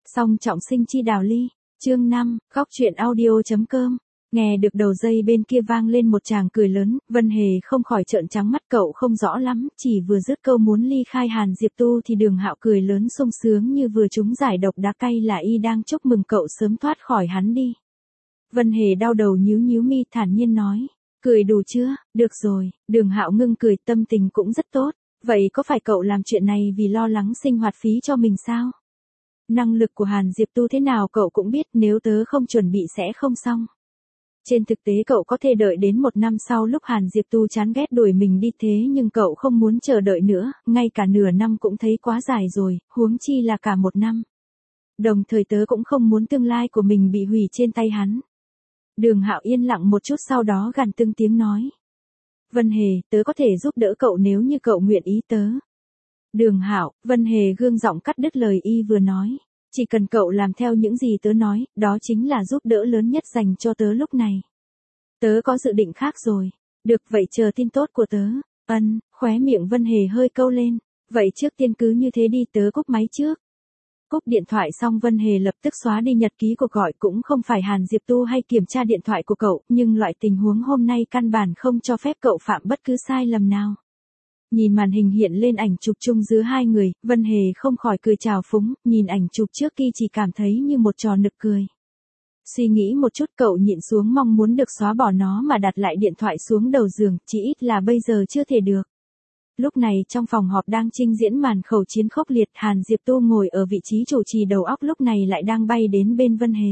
Song trọng sinh chi đào ly, chương 5, góc truyện audio.com. Nghe được đầu dây bên kia vang lên một tràng cười lớn, Vân Hề không khỏi trợn trắng mắt, cậu không rõ lắm, chỉ vừa dứt câu muốn ly khai Hàn Diệp Tu thì Đường Hạo cười lớn sung sướng như vừa trúng giải độc đá cay là y đang chúc mừng cậu sớm thoát khỏi hắn đi. Vân Hề đau đầu nhíu nhíu mi thản nhiên nói, cười đủ chưa, được rồi. Đường Hạo ngưng cười, tâm tình cũng rất tốt, vậy có phải cậu làm chuyện này vì lo lắng sinh hoạt phí cho mình sao? Năng lực của Hàn Diệp Tu thế nào cậu cũng biết, nếu tớ không chuẩn bị sẽ không xong. Trên thực tế cậu có thể đợi đến 1 năm sau lúc Hàn Diệp Tu chán ghét đuổi mình đi, thế nhưng cậu không muốn chờ đợi nữa, ngay cả nửa năm cũng thấy quá dài rồi, huống chi là cả 1 năm. Đồng thời tớ cũng không muốn tương lai của mình bị hủy trên tay hắn. Đường Hạo yên lặng một chút sau đó gằn từng tiếng nói. Vân Hề, tớ có thể giúp đỡ cậu nếu như cậu nguyện ý tớ. Đường Hạo, Vân Hề gương giọng cắt đứt lời y vừa nói. Chỉ cần cậu làm theo những gì tớ nói, đó chính là giúp đỡ lớn nhất dành cho tớ lúc này. Tớ có dự định khác rồi. Được vậy chờ tin tốt của tớ. Khóe miệng Vân Hề hơi câu lên. Vậy trước tiên cứ như thế đi, tớ cúp máy trước. Cúp điện thoại xong Vân Hề lập tức xóa đi nhật ký cuộc gọi, cũng không phải Hàn Diệp Tu hay kiểm tra điện thoại của cậu, nhưng loại tình huống hôm nay căn bản không cho phép cậu phạm bất cứ sai lầm nào. Nhìn màn hình hiện lên ảnh chụp chung giữa hai người, Vân Hề không khỏi cười trào phúng, nhìn ảnh chụp trước kia chỉ cảm thấy như một trò nực cười. Suy nghĩ một chút cậu nhịn xuống mong muốn được xóa bỏ nó mà đặt lại điện thoại xuống đầu giường, chỉ ít là bây giờ chưa thể được. Lúc này trong phòng họp đang trình diễn màn khẩu chiến khốc liệt, Hàn Diệp Tu ngồi ở vị trí chủ trì, đầu óc lúc này lại đang bay đến bên Vân Hề.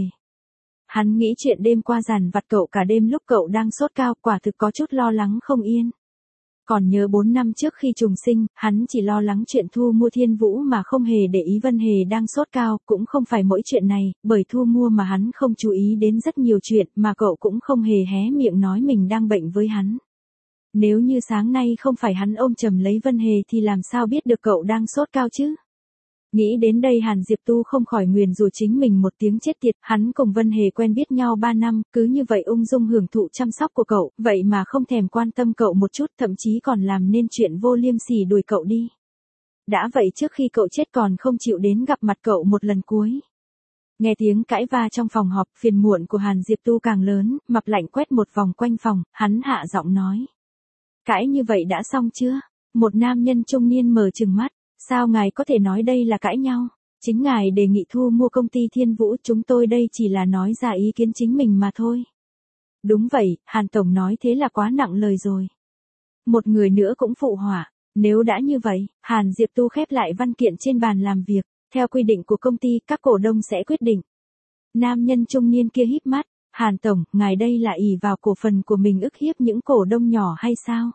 Hắn nghĩ chuyện đêm qua dằn vặt cậu cả đêm lúc cậu đang sốt cao, quả thực có chút lo lắng không yên. Còn nhớ 4 năm trước khi trùng sinh, hắn chỉ lo lắng chuyện thu mua Thiên Vũ mà không hề để ý Vân Hề đang sốt cao, cũng không phải mỗi chuyện này, bởi thu mua mà hắn không chú ý đến rất nhiều chuyện mà cậu cũng không hề hé miệng nói mình đang bệnh với hắn. Nếu như sáng nay không phải hắn ôm chầm lấy Vân Hề thì làm sao biết được cậu đang sốt cao chứ? Nghĩ đến đây Hàn Diệp Tu không khỏi nguyền rủa chính mình một tiếng chết tiệt, hắn cùng Vân Hề quen biết nhau 3 năm, cứ như vậy ung dung hưởng thụ chăm sóc của cậu, vậy mà không thèm quan tâm cậu một chút, thậm chí còn làm nên chuyện vô liêm sỉ đuổi cậu đi. Đã vậy trước khi cậu chết còn không chịu đến gặp mặt cậu một lần cuối. Nghe tiếng cãi va trong phòng họp, phiền muộn của Hàn Diệp Tu càng lớn, mặt lạnh quét một vòng quanh phòng, hắn hạ giọng nói. Cãi như vậy đã xong chưa? Một nam nhân trung niên mở trừng mắt. Sao ngài có thể nói đây là cãi nhau? Chính ngài đề nghị thu mua công ty Thiên Vũ, chúng tôi đây chỉ là nói ra ý kiến chính mình mà thôi. Đúng vậy, Hàn Tổng nói thế là quá nặng lời rồi. Một người nữa cũng phụ họa. Nếu đã như vậy, Hàn Diệp Tu khép lại văn kiện trên bàn làm việc. Theo quy định của công ty, các cổ đông sẽ quyết định. Nam nhân trung niên kia híp mắt. Hàn Tổng, ngài đây là ỷ vào cổ phần của mình ức hiếp những cổ đông nhỏ hay sao?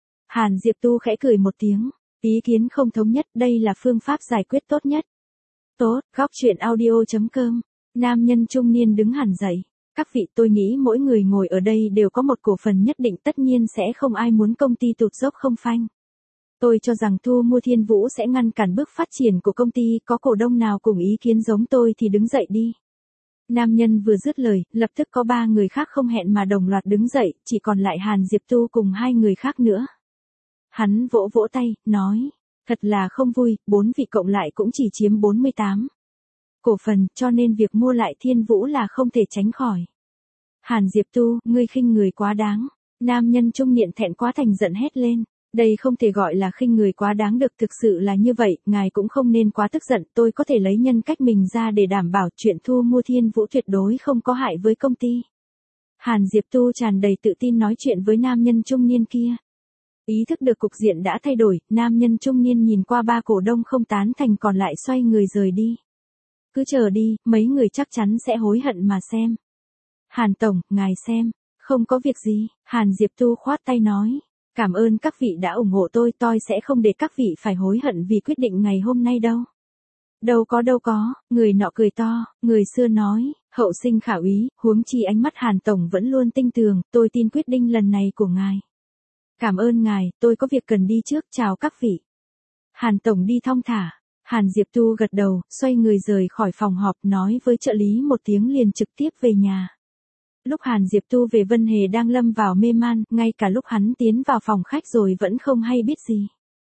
Hàn Diệp Tu khẽ cười một tiếng. Ý kiến không thống nhất, đây là phương pháp giải quyết tốt nhất. Tốt, góc truyện audio.com. Nam nhân trung niên đứng hẳn dậy. Các vị, tôi nghĩ mỗi người ngồi ở đây đều có một cổ phần nhất định, tất nhiên sẽ không ai muốn công ty tụt dốc không phanh. Tôi cho rằng thu mua Thiên Vũ sẽ ngăn cản bước phát triển của công ty, có cổ đông nào cùng ý kiến giống tôi thì đứng dậy đi. Nam nhân vừa dứt lời, lập tức có 3 người khác không hẹn mà đồng loạt đứng dậy, chỉ còn lại Hàn Diệp Tu cùng 2 người khác nữa. Hắn vỗ vỗ tay, nói, thật là không vui, 4 vị cộng lại cũng chỉ chiếm 48 cổ phần, cho nên việc mua lại Thiên Vũ là không thể tránh khỏi. Hàn Diệp Tu, ngươi khinh người quá đáng. Nam nhân trung niên thẹn quá thành giận hét lên. Đây không thể gọi là khinh người quá đáng được, thực sự là như vậy, ngài cũng không nên quá tức giận, tôi có thể lấy nhân cách mình ra để đảm bảo chuyện thu mua Thiên Vũ tuyệt đối không có hại với công ty. Hàn Diệp Tu tràn đầy tự tin nói chuyện với nam nhân trung niên kia. Ý thức được cục diện đã thay đổi, nam nhân trung niên nhìn qua 3 cổ đông không tán thành còn lại xoay người rời đi. Cứ chờ đi, mấy người chắc chắn sẽ hối hận mà xem. Hàn Tổng, ngài xem, không có việc gì, Hàn Diệp Tu khoát tay nói. Cảm ơn các vị đã ủng hộ tôi sẽ không để các vị phải hối hận vì quyết định ngày hôm nay đâu. Đâu có, người nọ cười to, người xưa nói, hậu sinh khả úy, huống chi ánh mắt Hàn Tổng vẫn luôn tinh tường, tôi tin quyết định lần này của ngài. Cảm ơn ngài, tôi có việc cần đi trước, chào các vị. Hàn Tổng đi thong thả. Hàn Diệp Tu gật đầu, xoay người rời khỏi phòng họp, nói với trợ lý một tiếng liền trực tiếp về nhà. Lúc Hàn Diệp Tu về Vân Hề đang lâm vào mê man, ngay cả lúc hắn tiến vào phòng khách rồi vẫn không hay biết gì.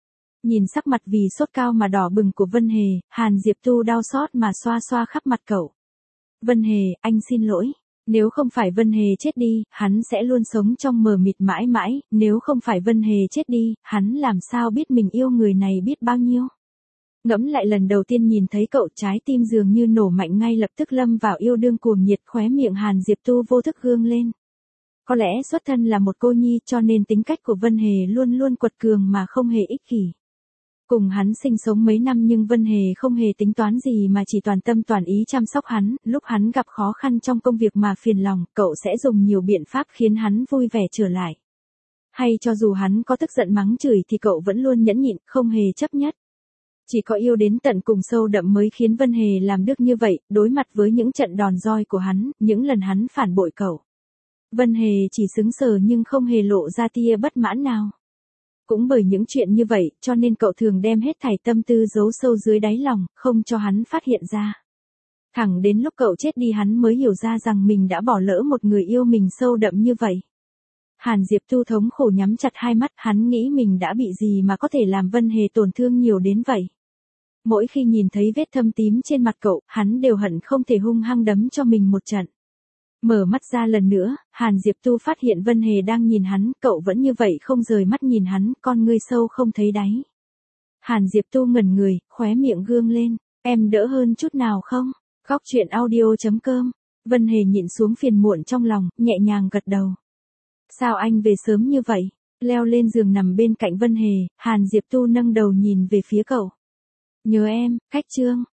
Nhìn sắc mặt vì sốt cao mà đỏ bừng của Vân Hề, Hàn Diệp Tu đau xót mà xoa xoa khắp mặt cậu. Vân Hề, anh xin lỗi. Nếu không phải Vân Hề chết đi, hắn sẽ luôn sống trong mờ mịt mãi mãi, nếu không phải Vân Hề chết đi, hắn làm sao biết mình yêu người này biết bao nhiêu. Ngẫm lại lần đầu tiên nhìn thấy cậu, trái tim dường như nổ mạnh, ngay lập tức lâm vào yêu đương cuồng nhiệt, khóe miệng Hàn Diệp Tu vô thức gương lên. Có lẽ xuất thân là một cô nhi cho nên tính cách của Vân Hề luôn luôn quật cường mà không hề ích kỷ. Cùng hắn sinh sống mấy năm nhưng Vân Hề không hề tính toán gì mà chỉ toàn tâm toàn ý chăm sóc hắn, lúc hắn gặp khó khăn trong công việc mà phiền lòng, cậu sẽ dùng nhiều biện pháp khiến hắn vui vẻ trở lại. Hay cho dù hắn có tức giận mắng chửi thì cậu vẫn luôn nhẫn nhịn, không hề chấp nhất. Chỉ có yêu đến tận cùng sâu đậm mới khiến Vân Hề làm được như vậy, đối mặt với những trận đòn roi của hắn, những lần hắn phản bội cậu. Vân Hề chỉ sững sờ nhưng không hề lộ ra tia bất mãn nào. Cũng bởi những chuyện như vậy, cho nên cậu thường đem hết thảy tâm tư giấu sâu dưới đáy lòng, không cho hắn phát hiện ra. Thẳng đến lúc cậu chết đi hắn mới hiểu ra rằng mình đã bỏ lỡ một người yêu mình sâu đậm như vậy. Hàn Diệp Tu thống khổ nhắm chặt hai mắt, hắn nghĩ mình đã bị gì mà có thể làm Vân Hề tổn thương nhiều đến vậy. Mỗi khi nhìn thấy vết thâm tím trên mặt cậu, hắn đều hận không thể hung hăng đấm cho mình một trận. Mở mắt ra lần nữa, Hàn Diệp Tu phát hiện Vân Hề đang nhìn hắn, cậu vẫn như vậy không rời mắt nhìn hắn, con ngươi sâu không thấy đáy. Hàn Diệp Tu ngẩn người, khóe miệng gương lên, em đỡ hơn chút nào không? Góc truyện audio.com. Vân Hề nhịn xuống phiền muộn trong lòng, nhẹ nhàng gật đầu. Sao anh về sớm như vậy? Leo lên giường nằm bên cạnh Vân Hề, Hàn Diệp Tu nâng đầu nhìn về phía cậu. Nhớ em, Khách Trương.